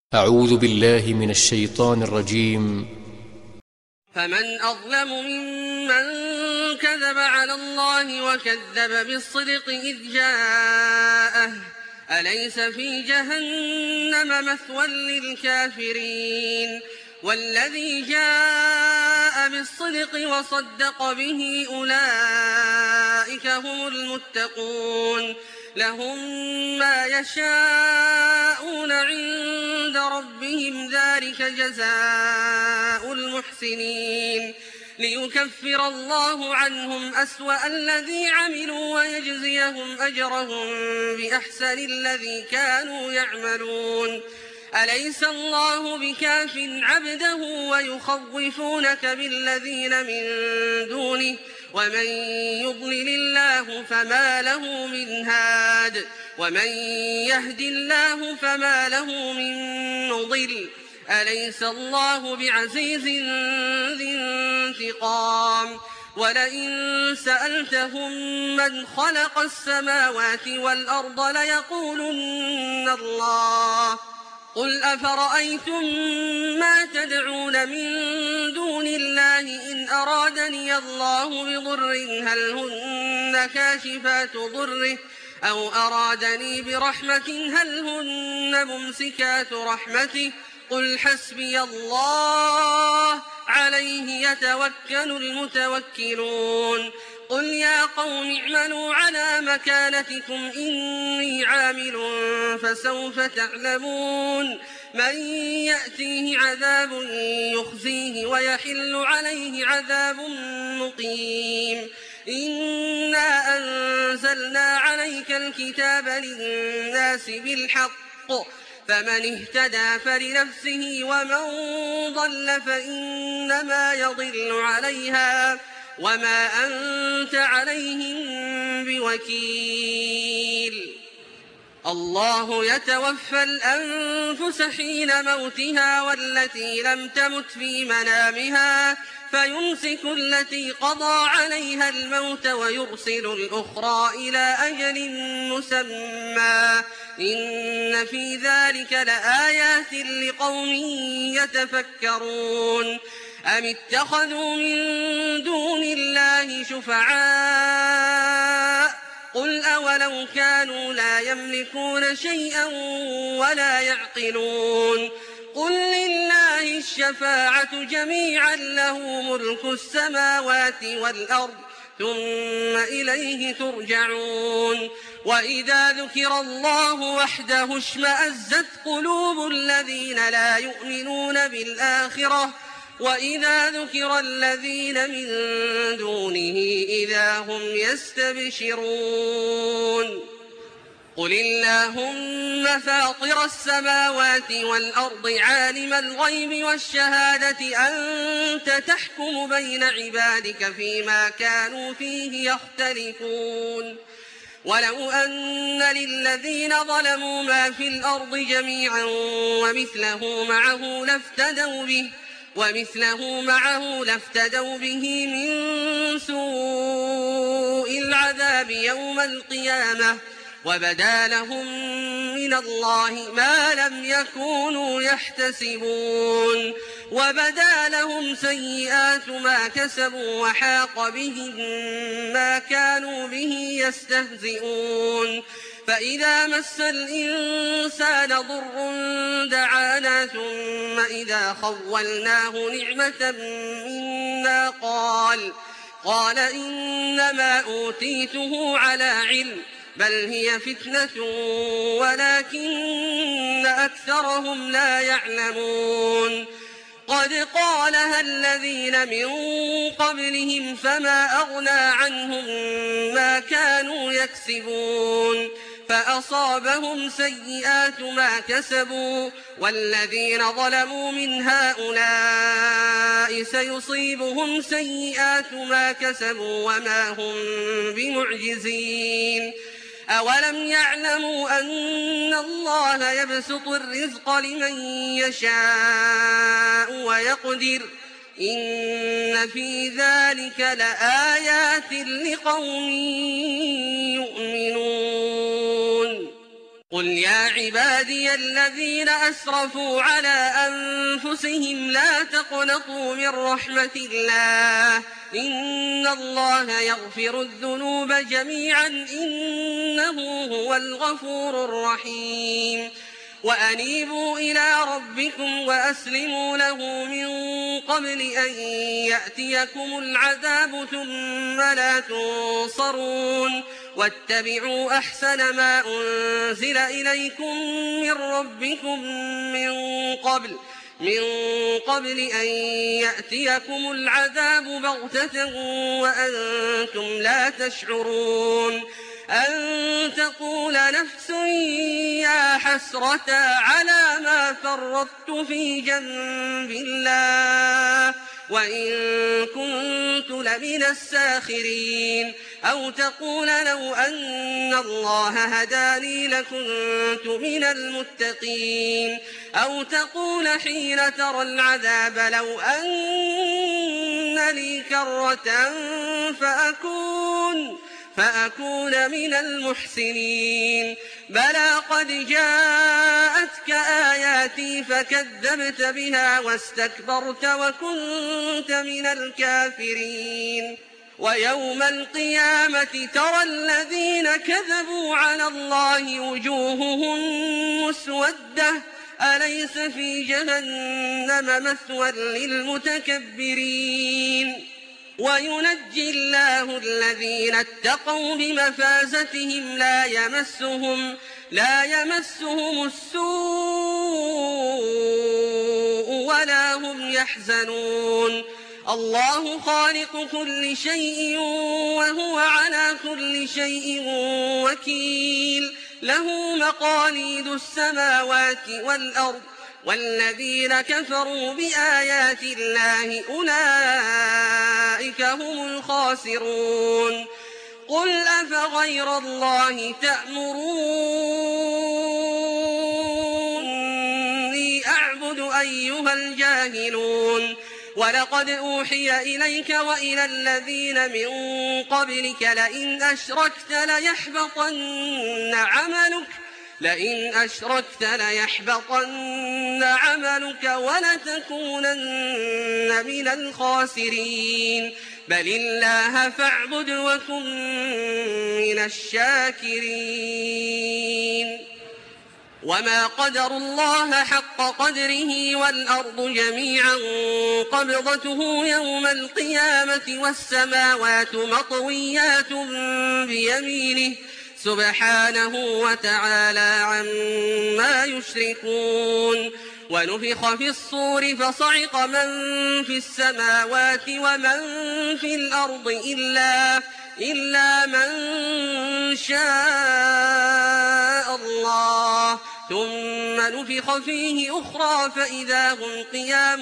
أعوذ بالله من الشيطان الرجيم. فمن أظلم ممن كذب على الله وكذب بالصدق إذ جاءه أليس في جهنم مثوى للكافرين والذي جاء بالصدق وصدق به أولئك هم المتقون لهم ما يشاءون عند ربهم ذلك جزاء المحسنين ليكفر الله عنهم أسوأ الذي عملوا ويجزيهم أجرهم بأحسن الذي كانوا يعملون أليس الله بكاف عبده ويخوفونك بالذين من دونه ومن يضلل الله فما له من هاد ومن يهد الله فما له من مضل أليس الله بعزيز ذي انتقام ولئن سألتهم من خلق السماوات والأرض ليقولن الله قل أفرأيتم ما تدعون من دون الله إن أرادني الله بضر هل هن كاشفات ضره أو أرادني برحمة هل هن ممسكات رحمته قل حسبي الله عليه يتوكل المتوكلون قل يا قوم اعملوا على مكانتكم إني عامل فسوف تعلمون من يأتيه عذاب يخزيه ويحل عليه عذاب مقيم إنا أنزلنا عليك الكتاب للناس بالحق فمن اهتدى فلنفسه ومن ضل فإنما يضل عليها وما أنت عليهم بوكيل الله يتوفى الأنفس حين موتها والتي لم تمت في منامها فيمسك التي قضى عليها الموت ويرسل الأخرى إلى أجل مسمى إن في ذلك لآيات لقوم يتفكرون أم اتخذوا من دون الله شفعاء قل أولو كانوا لا يملكون شيئا ولا يعقلون قل لله الشفاعة جميعا له ملك السماوات والأرض ثم إليه ترجعون وإذا ذكر الله وحده اشمأزت قلوب الذين لا يؤمنون بالآخرة وإذا ذكر الذين من دونه إذا هم يستبشرون قل اللهم فاطر السماوات والأرض عالم الغيب والشهادة أنت تحكم بين عبادك فيما كانوا فيه يختلفون ولو أن للذين ظلموا ما في الأرض جميعا ومثله معه لافتدوا به من سوء العذاب يوم القيامة وبدا لهم من الله ما لم يكونوا يحتسبون وبدا لهم سيئات ما كسبوا وحاق بهم ما كانوا به يستهزئون فإذا مس الإنسان ضر دعانا ثم إذا خولناه نعمة منا قال إنما أوتيته على علم بل هي فتنة ولكن أكثرهم لا يعلمون قد قالها الذين من قبلهم فما أغنى عنهم ما كانوا يكسبون فأصابهم سيئات ما كسبوا والذين ظلموا من هؤلاء سيصيبهم سيئات ما كسبوا وما هم بمعجزين أولم يعلموا أن الله يبسط الرزق لمن يشاء ويقدر إن في ذلك لآيات لقوم يؤمنون قل يا عبادي الذين أسرفوا على أنفسهم لا تقنطوا من رحمة الله إن الله يغفر الذنوب جميعا إنه هو الغفور الرحيم وأنيبوا إلى ربكم وأسلموا له من قبل أن يأتيكم العذاب ثم لا تنصرون واتبعوا أحسن ما أنزل إليكم من ربكم من قبل أن يأتيكم العذاب بغتة وأنتم لا تشعرون أن تقول نفس يا حسرة على ما فرطت في جنب الله وإن كنت لمن الساخرين أو تقول لو أن الله هداني لكنت من المتقين أو تقول حين ترى العذاب لو أن لي كرة فأكون من المحسنين بلى قد جاءتك آياتي فكذبت بها واستكبرت وكنت من الكافرين ويوم القيامة ترى الذين كذبوا على الله وجوههم مسودة أليس في جهنم مثوى للمتكبرين وينجي الله الذين اتقوا بمفازتهم لا يمسهم السوء ولا هم يحزنون الله خالق كل شيء وهو على كل شيء وكيل له مقاليد السماوات والأرض والذين كفروا بآيات الله أولئك هم الخاسرون قل أفغير الله تأمروني أعبد أيها الجاهلون ولقد أوحي إليك وإلى الذين من قبلك لئن أشركت ليحبطن عملك ولتكونن من الخاسرين بل الله فاعبد وكن من الشاكرين وما قدروا الله حق قدره والأرض جميعا قبضته يوم القيامة والسماوات مطويات بيمينه سبحانه وتعالى عما يشركون ونفخ في الصور فصعق من في السماوات ومن في الأرض إلا من شاء الله ثم نفخ فيه أخرى فإذا هم قيام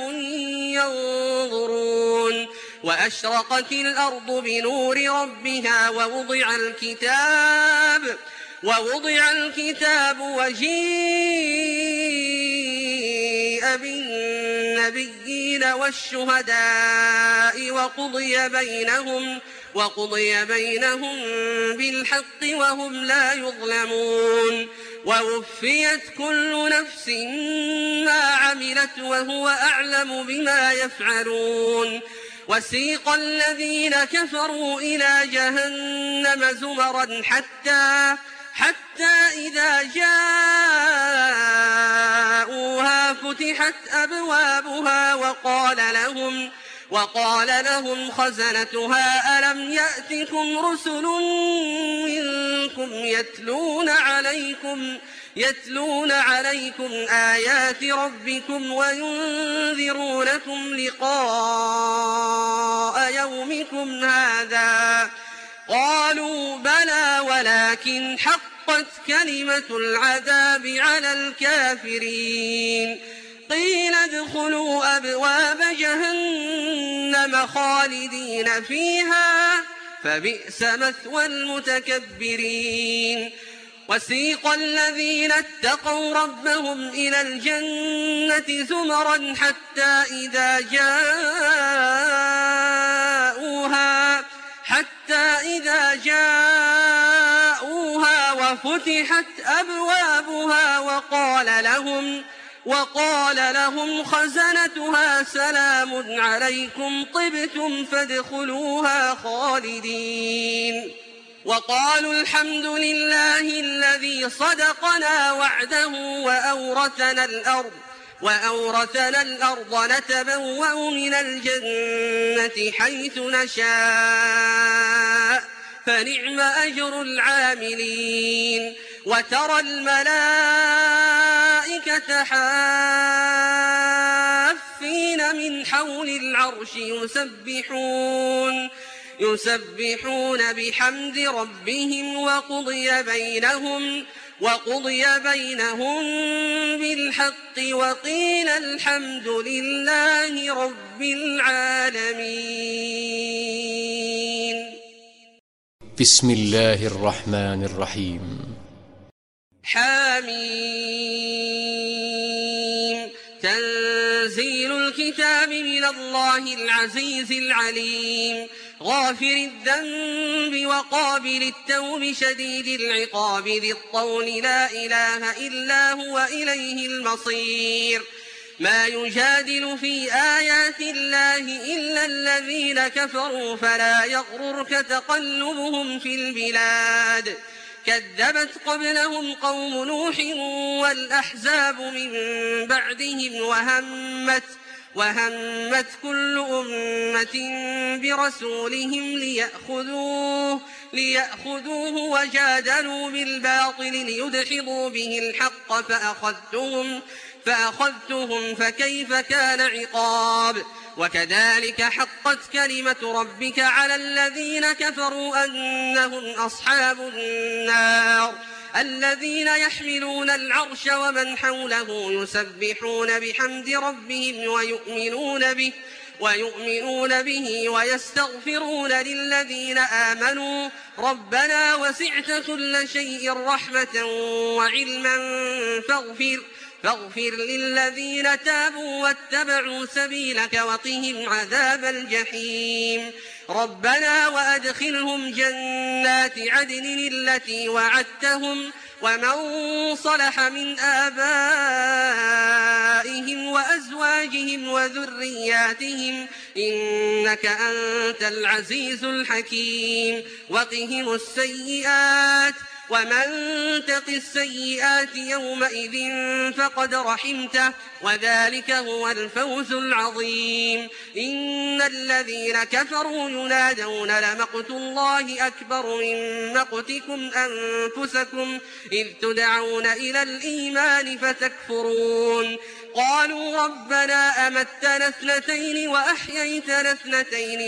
ينظرون وأشرقت الأرض بنور ربها ووضع الكتاب وجيء بالنبيين والشهداء وقضي بينهم بالحق وهم لا يظلمون ووفيت كل نفس ما عملت وهو أعلم بما يفعلون وسيق الذين كفروا إلى جهنم زمرا حتى إذا جاءوها فتحت أبوابها وقال لهم خزنتها ألم يأتكم رسل منكم يتلون عليكم آيات ربكم وينذرونكم لقاء يومكم هذا قالوا بلى ولكن حقت كلمة العذاب على الكافرين قيل ادخلوا أبواب جهنم خالدين فيها فبئس مثوى المتكبرين وسيق الذين اتقوا ربهم إلى الجنة زمرا حتى إذا جاءوها وفتحت أبوابها وقال لهم خزنتها سلام عليكم طبتم فادخلوها خالدين وقالوا الحمد لله الذي صدقنا وعده وأورثنا الأرض نتبوأ من الجنة حيث نشاء فنعم أجر العاملين وترى الملائكة حافين من حول العرش يسبحون بحمد ربهم وقضي بينهم بالحق وقيل الحمد لله رب العالمين. بسم الله الرحمن الرحيم. حميم. تنزيل الكتاب من الله العزيز العليم غافر الذنب وقابل التوب شديد العقاب ذي الطول لا إله إلا هو إليه المصير. ما يجادل في آيات الله إلا الذين كفروا فلا يغررك تقلبهم في البلاد. كذبت قبلهم قوم نوح والأحزاب من بعدهم وهمت كل أمة برسولهم ليأخذوه وجادلوا بالباطل ليدحضوا به الحق فأخذتهم فكيف كان عقاب. وكذلك حقت كلمة ربك على الذين كفروا أنهم أصحاب النار الذين يحملون العرش ومن حوله يسبحون بحمد ربهم ويؤمنون به ويستغفرون للذين آمنوا ربنا وسعت كل شيء رحمة وعلما فاغفر للذين تابوا واتبعوا سبيلك وقهم عذاب الجحيم. ربنا وأدخلهم جنات عدن التي وعدتهم ومن صلح من آبائهم وأزواجهم وذرياتهم إنك أنت العزيز الحكيم. وقهم السيئات ومن تق السيئات يومئذ فقد رحمته وذلك هو الفوز العظيم. إن الذين كفروا ينادون لمقت الله أكبر من مقتكم أنفسكم إذ تدعون إلى الإيمان فتكفرون. قالوا ربنا أمتنا اثنتين وأحييتنا اثنتين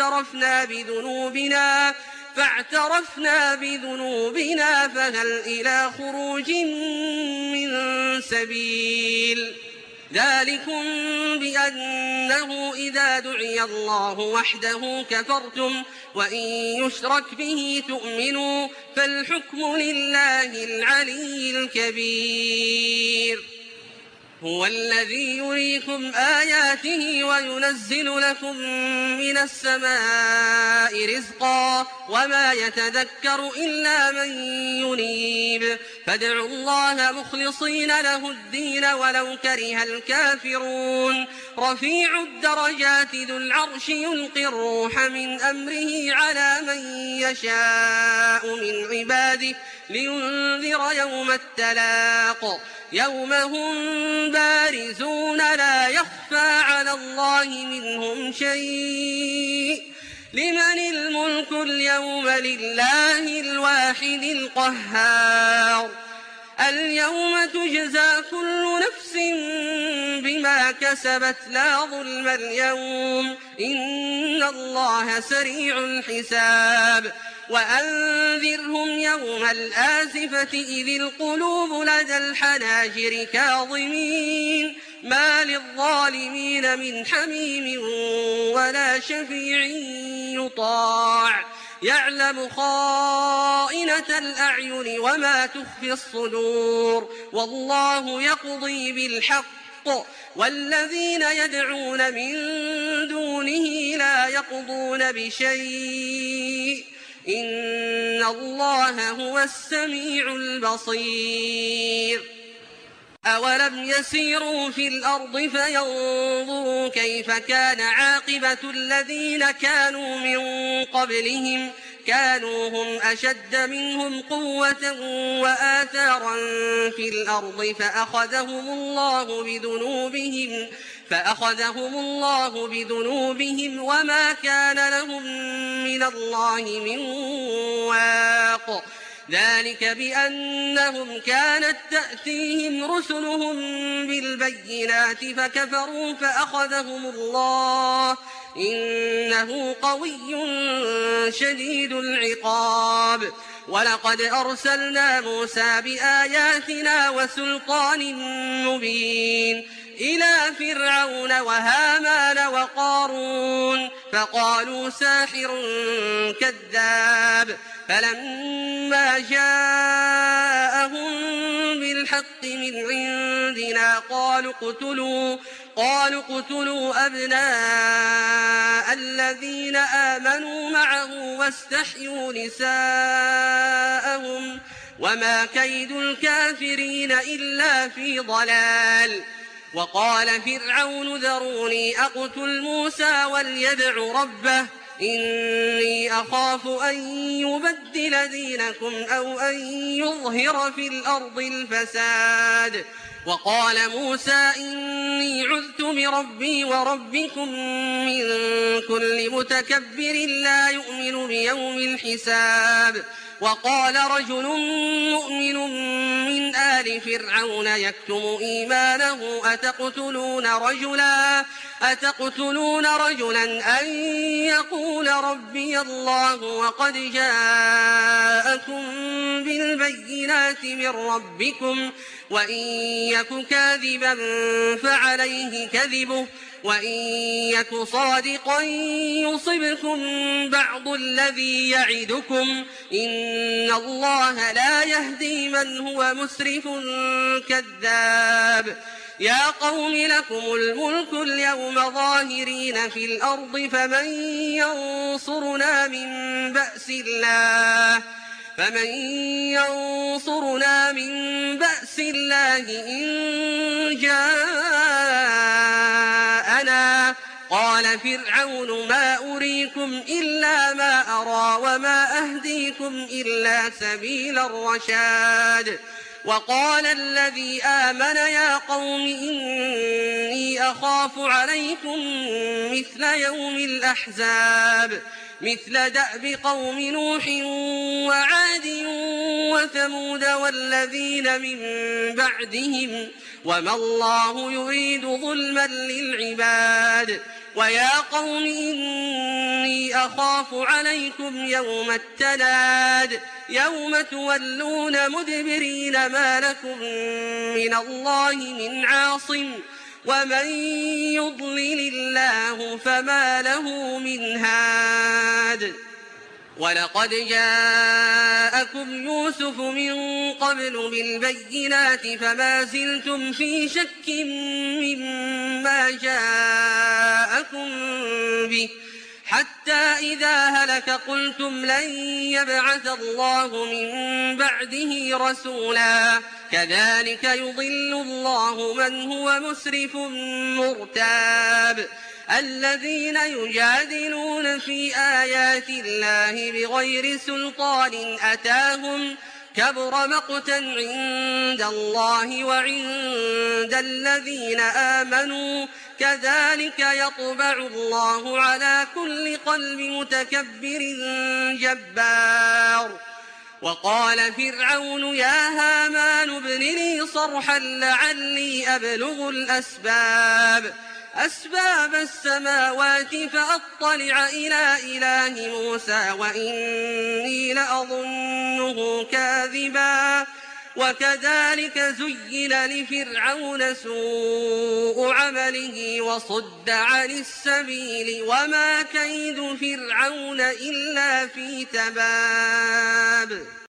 فاعترفنا بذنوبنا فهل إلى خروج من سبيل. ذلكم بأنه إذا دعي الله وحده كفرتم وإن يشرك به تؤمنوا فالحكم لله العلي الكبير. هو الذي يريكم آياته وينزل لكم من السماء رزقا وما يتذكر إلا من ينيب. فادعوا الله مخلصين له الدين ولو كره الكافرون. رفيع الدرجات ذو العرش يلقي الروح من أمره على من يشاء من عباده لينذر يوم التلاق يوم هم بارزون لا يخفى على الله منهم شيء. لمن الملك اليوم لله الواحد القهار. اليوم تجزى كل نفس بما كسبت لا ظلم اليوم إن الله سريع الحساب. وأنذرهم يوم الآزفة إذ القلوب لدى الحناجر كاظمين ما للظالمين من حميم ولا شفيع يطاع. يعلم خائنة الأعين وما تخفي الصدور والله يقضي بالحق والذين يدعون من دونه لا يقضون بشيء إن الله هو السميع البصير أولم يسيروا في الأرض فينظروا كيف كان عاقبة الذين كانوا من قبلهم كانوا هم أشد منهم قوة وآثارا في الأرض فأخذهم الله بذنوبهم وما كان لهم من الله من واق ذلك بأنهم كانت تأتيهم رسلهم بالبينات فكفروا فأخذهم الله إنه قوي شديد العقاب ولقد أرسلنا موسى بآياتنا وسلطان مبين إلى فرعون وهامان وقارون فقالوا ساحر كذاب فلما جاءهم بالحق من عندنا قالوا اقتلوا أبناء الذين آمنوا معه واستحيوا نساءهم وما كيد الكافرين إلا في ضلال وقال فرعون ذروني أقتل موسى وليدع ربه إني أخاف أن يبدل دينكم أو أن يظهر في الأرض الفساد وقال موسى إني عذت بربي وربكم من كل متكبر لا يؤمن بيوم الحساب وقال رجل مؤمن من آل فرعون يكتم إيمانه أتقتلون رجلا أن يقول ربي الله وقد جاءكم بالبينات من ربكم وإن يك كاذبا فعليه كذبه وإن يك صادقا يصبكم بعض الذي يعدكم إن الله لا يهدي من هو مسرف كذاب يا قوم لكم الملك اليوم ظاهرين في الأرض فمن ينصرنا من بأس الله إن جاءنا قال فرعون ما أريكم إلا ما أرى وما أهديكم إلا سبيل الرشاد وقال الذي آمن يا قوم إني أخاف عليكم مثل يوم الأحزاب مثل دأب قوم نوح وعاد وثمود والذين من بعدهم وما الله يريد ظلما للعباد ويا قوم إني أخاف عليكم يوم التناد يوم تولون مدبرين ما لكم من الله من عاصم ومن يضلل الله فما له من هاد ولقد جاءكم يوسف من قبل بالبينات فما زلتم في شك مما جاءكم به حتى إذا هلك قلتم لن يبعث الله من بعده رسولا كذلك يضل الله من هو مسرف مرتاب الذين يجادلون في آيات الله بغير سلطان أتاهم كبر مقتا عند الله وعند الذين آمنوا كذلك يطبع الله على كل قلب متكبر جبار وقال فرعون يا هامان ابن لي صرحا لعلي أبلغ أسباب السماوات فأطلع إلى إله موسى وإني لأظنه كاذبا وكذلك زين لفرعون سوء عمله وصد عن السبيل وما كيد فرعون إلا في تباب